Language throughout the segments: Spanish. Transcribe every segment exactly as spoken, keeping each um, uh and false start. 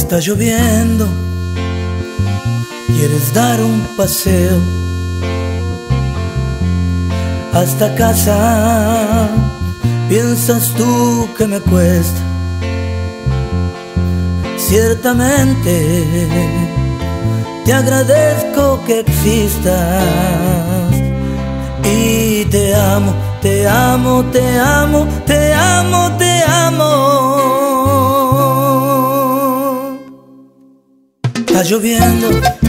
Está lloviendo, quieres dar un paseo hasta casa, piensas tú que me cuesta. Ciertamente te agradezco que existas y te amo, te amo, te amo, te amo, te amo. Está lloviendo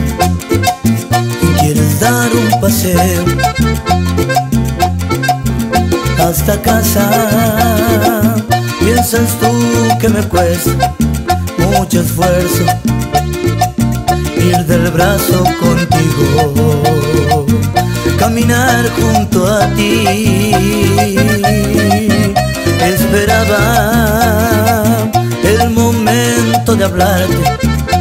y quieres dar un paseo hasta casa, piensas tú que me cuesta mucho esfuerzo ir del brazo contigo, caminar junto a ti. Esperaba el momento de hablarte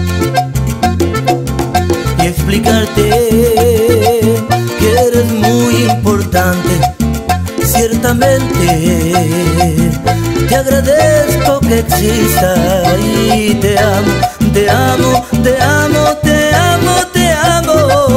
y explicarte que eres muy importante. Ciertamente te agradezco que existas y te amo, te amo, te amo, te amo, te amo.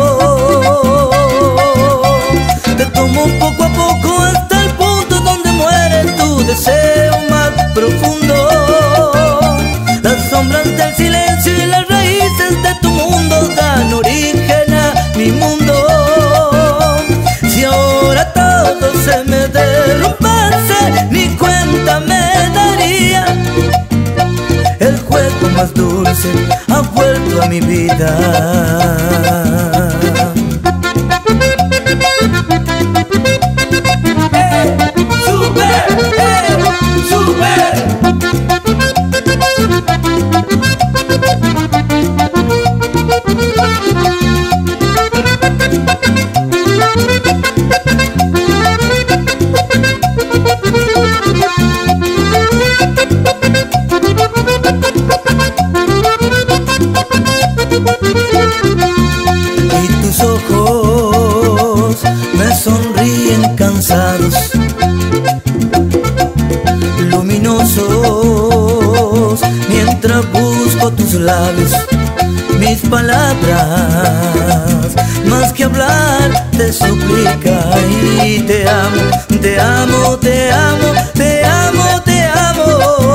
Te tomo poco a poco hasta el punto donde muere tu deseo más profundo. Las sombras del silencio y las raíces de tu mundo dan origen a mi mundo. Si ahora todo se me derrumbase, ni cuenta me daría. El juego más dulce ha vuelto a mi vida. ¡Eh! ¡Super! ¡Eh! ¡Super! Y tus ojos me sonríen cansados, luminosos, mientras busco tus labios. Mis palabras, más que hablar, te suplica y te amo, te amo, te amo, te amo, te amo.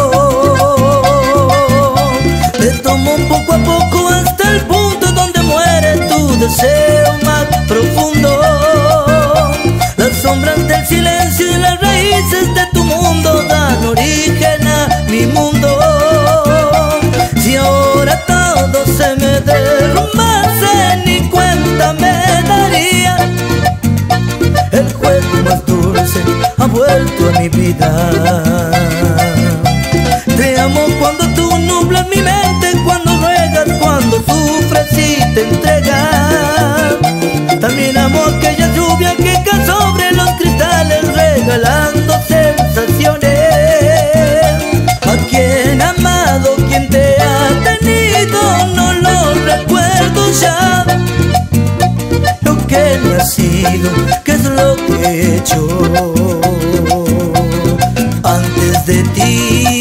Te tomo poco a poco hasta el punto donde muere tu deseo más profundo. Las sombras del silencio y las raíces de tu mundo dan origen a mi mundo. Si ahora todo se me derrumbase, ni cuenta me daría. El juego más dulce ha vuelto a mi vida. Te amo cuando tú nublas mi mente, cuando ruegas, cuando sufres y te entregas. También amo aquella lluvia que cae sobre los cristales, regalando sensaciones. A quien ha amado, quien te ha tenido, no lo recuerdo ya. Lo que me ha sido, qué es lo que he hecho antes de ti.